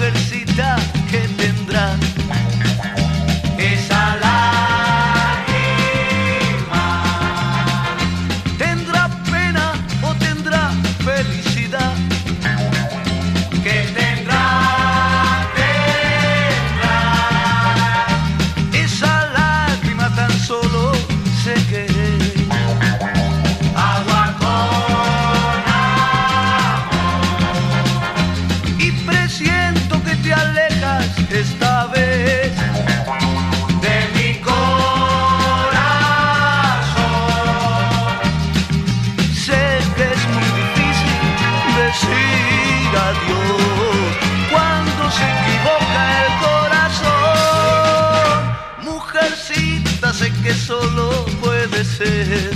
mujercita que tendrá esa lágrima. ¿Tendrá pena o tendrá felicidad? ¿Qué tendrá? Esa lágrima tan solo sé que es agua con amor. Y presiento que te alejas esta vez de mi corazón. Sé que es muy difícil decir adiós cuando se equivoca el corazón. Mujercita, sé que solo puede ser